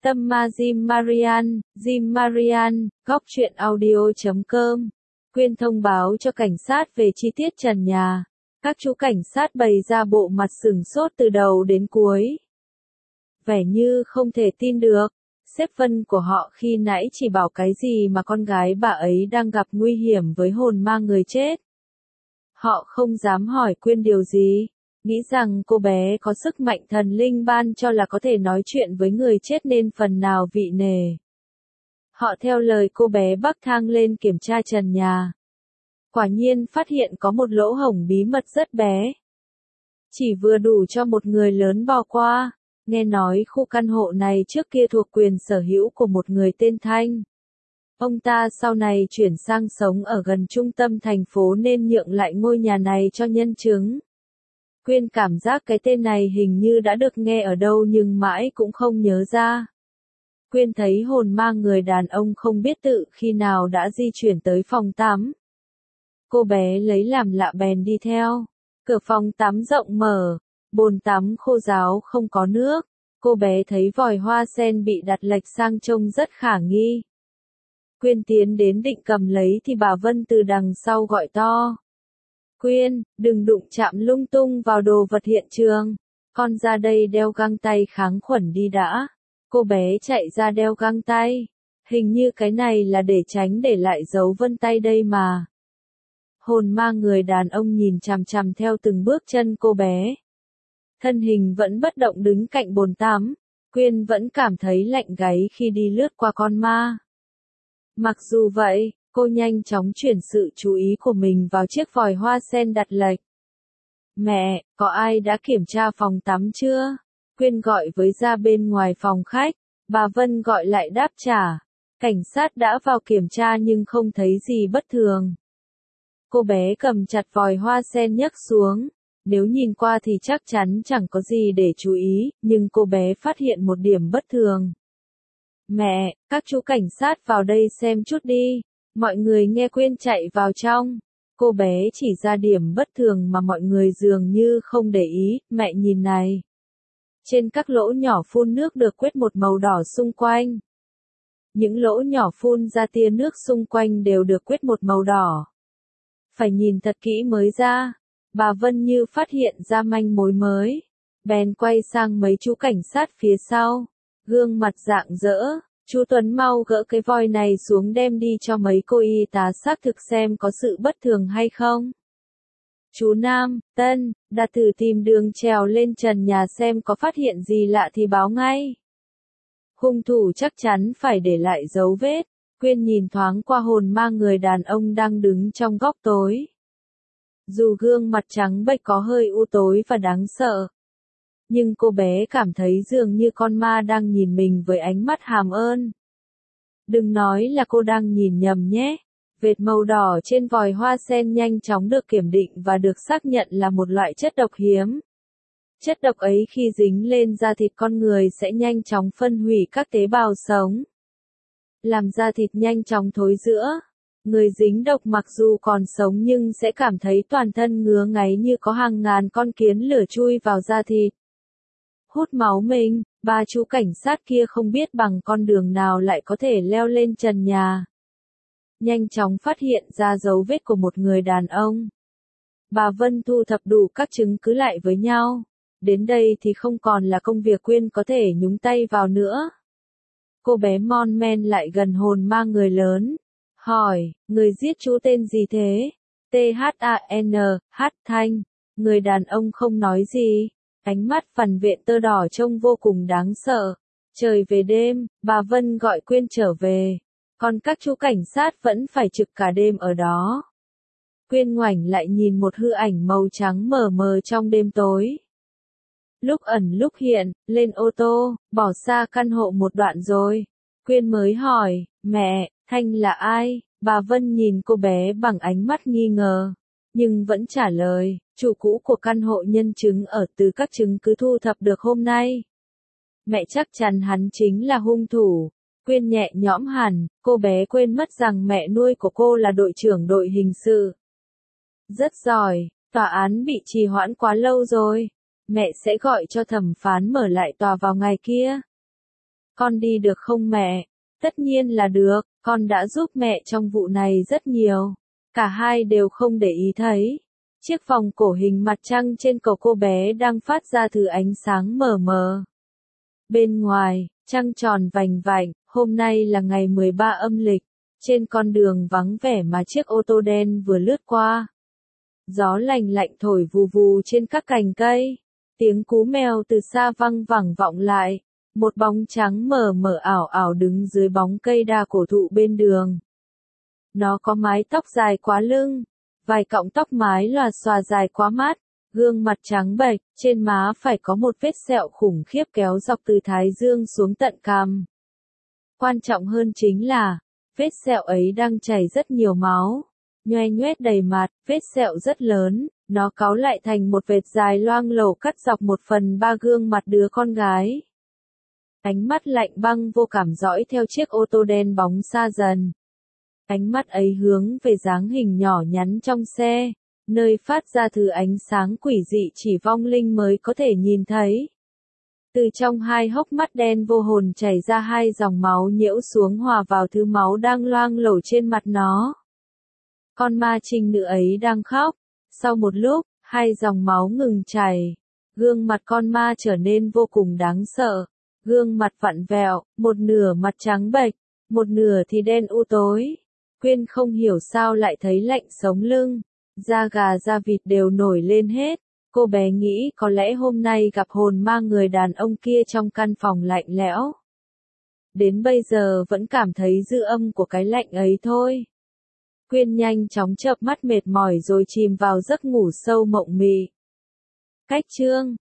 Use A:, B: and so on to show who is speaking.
A: Tâm Ma Jim Marian, góc truyện audio.com. Quyên thông báo cho cảnh sát về chi tiết trần nhà. Các chú cảnh sát bày ra bộ mặt sửng sốt từ đầu đến cuối. Vẻ như không thể tin được. Sếp Vân của họ khi nãy chỉ bảo cái gì mà con gái bà ấy đang gặp nguy hiểm với hồn ma người chết. Họ không dám hỏi Quyên điều gì. Nghĩ rằng cô bé có sức mạnh thần linh ban cho là có thể nói chuyện với người chết nên phần nào vị nể. Họ theo lời cô bé bắc thang lên kiểm tra trần nhà. Quả nhiên phát hiện có một lỗ hổng bí mật rất bé. Chỉ vừa đủ cho một người lớn bò qua. Nghe nói khu căn hộ này trước kia thuộc quyền sở hữu của một người tên Thanh. Ông ta sau này chuyển sang sống ở gần trung tâm thành phố nên nhượng lại ngôi nhà này cho nhân chứng. Quyên cảm giác cái tên này hình như đã được nghe ở đâu nhưng mãi cũng không nhớ ra. Quyên thấy hồn ma người đàn ông không biết tự khi nào đã di chuyển tới phòng tắm. Cô bé lấy làm lạ bèn đi theo. Cửa phòng tắm rộng mở, bồn tắm khô ráo không có nước. Cô bé thấy vòi hoa sen bị đặt lệch sang trông rất khả nghi. Quyên tiến đến định cầm lấy thì bà Vân từ đằng sau gọi to. Quyên, đừng đụng chạm lung tung vào đồ vật hiện trường. Con ra đây đeo găng tay kháng khuẩn đi đã. Cô bé chạy ra đeo găng tay. Hình như cái này là để tránh để lại dấu vân tay đây mà. Hồn ma người đàn ông nhìn chằm chằm theo từng bước chân cô bé. Thân hình vẫn bất động đứng cạnh bồn tắm. Quyên vẫn cảm thấy lạnh gáy khi đi lướt qua con ma. Mặc dù vậy, cô nhanh chóng chuyển sự chú ý của mình vào chiếc vòi hoa sen đặt lệch. Mẹ, có ai đã kiểm tra phòng tắm chưa? Quyên gọi với ra bên ngoài phòng khách. Bà Vân gọi lại đáp trả. Cảnh sát đã vào kiểm tra nhưng không thấy gì bất thường. Cô bé cầm chặt vòi hoa sen nhấc xuống. Nếu nhìn qua thì chắc chắn chẳng có gì để chú ý, nhưng cô bé phát hiện một điểm bất thường. Mẹ, các chú cảnh sát vào đây xem chút đi. Mọi người nghe Quyên chạy vào trong. Cô bé chỉ ra điểm bất thường mà mọi người dường như không để ý. Mẹ nhìn này. Trên các lỗ nhỏ phun nước được quét một màu đỏ xung quanh. Những lỗ nhỏ phun ra tia nước xung quanh đều được quét một màu đỏ. Phải nhìn thật kỹ mới ra. Bà Vân như phát hiện ra manh mối mới. Bèn quay sang mấy chú cảnh sát phía sau. Gương mặt rạng rỡ. Chú Tuấn mau gỡ cái vòi này xuống đem đi cho mấy cô y tá xác thực xem có sự bất thường hay không. Chú Nam, Tân, đã thử tìm đường trèo lên trần nhà xem có phát hiện gì lạ thì báo ngay. Hung thủ chắc chắn phải để lại dấu vết. Quyên nhìn thoáng qua hồn ma người đàn ông đang đứng trong góc tối. Dù gương mặt trắng bệch có hơi u tối và đáng sợ. Nhưng cô bé cảm thấy dường như con ma đang nhìn mình với ánh mắt hàm ơn. Đừng nói là cô đang nhìn nhầm nhé. Vệt màu đỏ trên vòi hoa sen nhanh chóng được kiểm định và được xác nhận là một loại chất độc hiếm. Chất độc ấy khi dính lên da thịt con người sẽ nhanh chóng phân hủy các tế bào sống. Làm da thịt nhanh chóng thối rữa. Người dính độc mặc dù còn sống nhưng sẽ cảm thấy toàn thân ngứa ngáy như có hàng ngàn con kiến lửa chui vào da thịt. Hút máu mình, ba chú cảnh sát kia không biết bằng con đường nào lại có thể leo lên trần nhà. Nhanh chóng phát hiện ra dấu vết của một người đàn ông. Bà Vân thu thập đủ các chứng cứ lại với nhau. Đến đây thì không còn là công việc Quyên có thể nhúng tay vào nữa. Cô bé mon men lại gần hồn ma người lớn. Hỏi, người giết chú tên gì thế? T-H-A-N, H Thanh. Người đàn ông không nói gì. Ánh mắt phằn vện tơ đỏ trông vô cùng đáng sợ. Trời về đêm, bà Vân gọi Quyên trở về. Còn các chú cảnh sát vẫn phải trực cả đêm ở đó. Quyên ngoảnh lại nhìn một hư ảnh màu trắng mờ mờ trong đêm tối. Lúc ẩn lúc hiện, lên ô tô, bỏ xa căn hộ một đoạn rồi. Quyên mới hỏi, mẹ, Thanh là ai? Bà Vân nhìn cô bé bằng ánh mắt nghi ngờ. Nhưng vẫn trả lời, chủ cũ của căn hộ nhân chứng ở từ các chứng cứ thu thập được hôm nay. Mẹ chắc chắn hắn chính là hung thủ. Quyên nhẹ nhõm hẳn, cô bé quên mất rằng mẹ nuôi của cô là đội trưởng đội hình sự. Rất giỏi, tòa án bị trì hoãn quá lâu rồi. Mẹ sẽ gọi cho thẩm phán mở lại tòa vào ngày kia. Con đi được không mẹ? Tất nhiên là được, con đã giúp mẹ trong vụ này rất nhiều. Cả hai đều không để ý thấy. Chiếc vòng cổ hình mặt trăng trên cổ cô bé đang phát ra thứ ánh sáng mờ mờ. Bên ngoài, trăng tròn vành vạnh, hôm nay là ngày 13 âm lịch. Trên con đường vắng vẻ mà chiếc ô tô đen vừa lướt qua. Gió lành lạnh thổi vù vù trên các cành cây. Tiếng cú mèo từ xa văng vẳng vọng lại. Một bóng trắng mờ mờ ảo ảo đứng dưới bóng cây đa cổ thụ bên đường. Nó có mái tóc dài quá lưng, vài cọng tóc mái lòa xòa dài quá mắt, gương mặt trắng bệch, trên má phải có một vết sẹo khủng khiếp kéo dọc từ thái dương xuống tận cằm. Quan trọng hơn chính là, vết sẹo ấy đang chảy rất nhiều máu, nhoe nhoét đầy mặt, vết sẹo rất lớn, nó cáu lại thành một vệt dài loang lổ cắt dọc 1/3 gương mặt đứa con gái. Ánh mắt lạnh băng vô cảm dõi theo chiếc ô tô đen bóng xa dần. Ánh mắt ấy hướng về dáng hình nhỏ nhắn trong xe, nơi phát ra thứ ánh sáng quỷ dị chỉ vong linh mới có thể nhìn thấy. Từ trong hai hốc mắt đen vô hồn chảy ra hai dòng máu nhiễu xuống hòa vào thứ máu đang loang lổ trên mặt nó. Con ma trinh nữ ấy đang khóc. Sau một lúc, hai dòng máu ngừng chảy. Gương mặt con ma trở nên vô cùng đáng sợ. Gương mặt vặn vẹo, một nửa mặt trắng bệch, một nửa thì đen u tối. Quyên không hiểu sao lại thấy lạnh sống lưng. Da gà da vịt đều nổi lên hết. Cô bé nghĩ có lẽ hôm nay gặp hồn ma người đàn ông kia trong căn phòng lạnh lẽo. Đến bây giờ vẫn cảm thấy dư âm của cái lạnh ấy thôi. Quyên nhanh chóng chợp mắt mệt mỏi rồi chìm vào giấc ngủ sâu mộng mị. Cách chương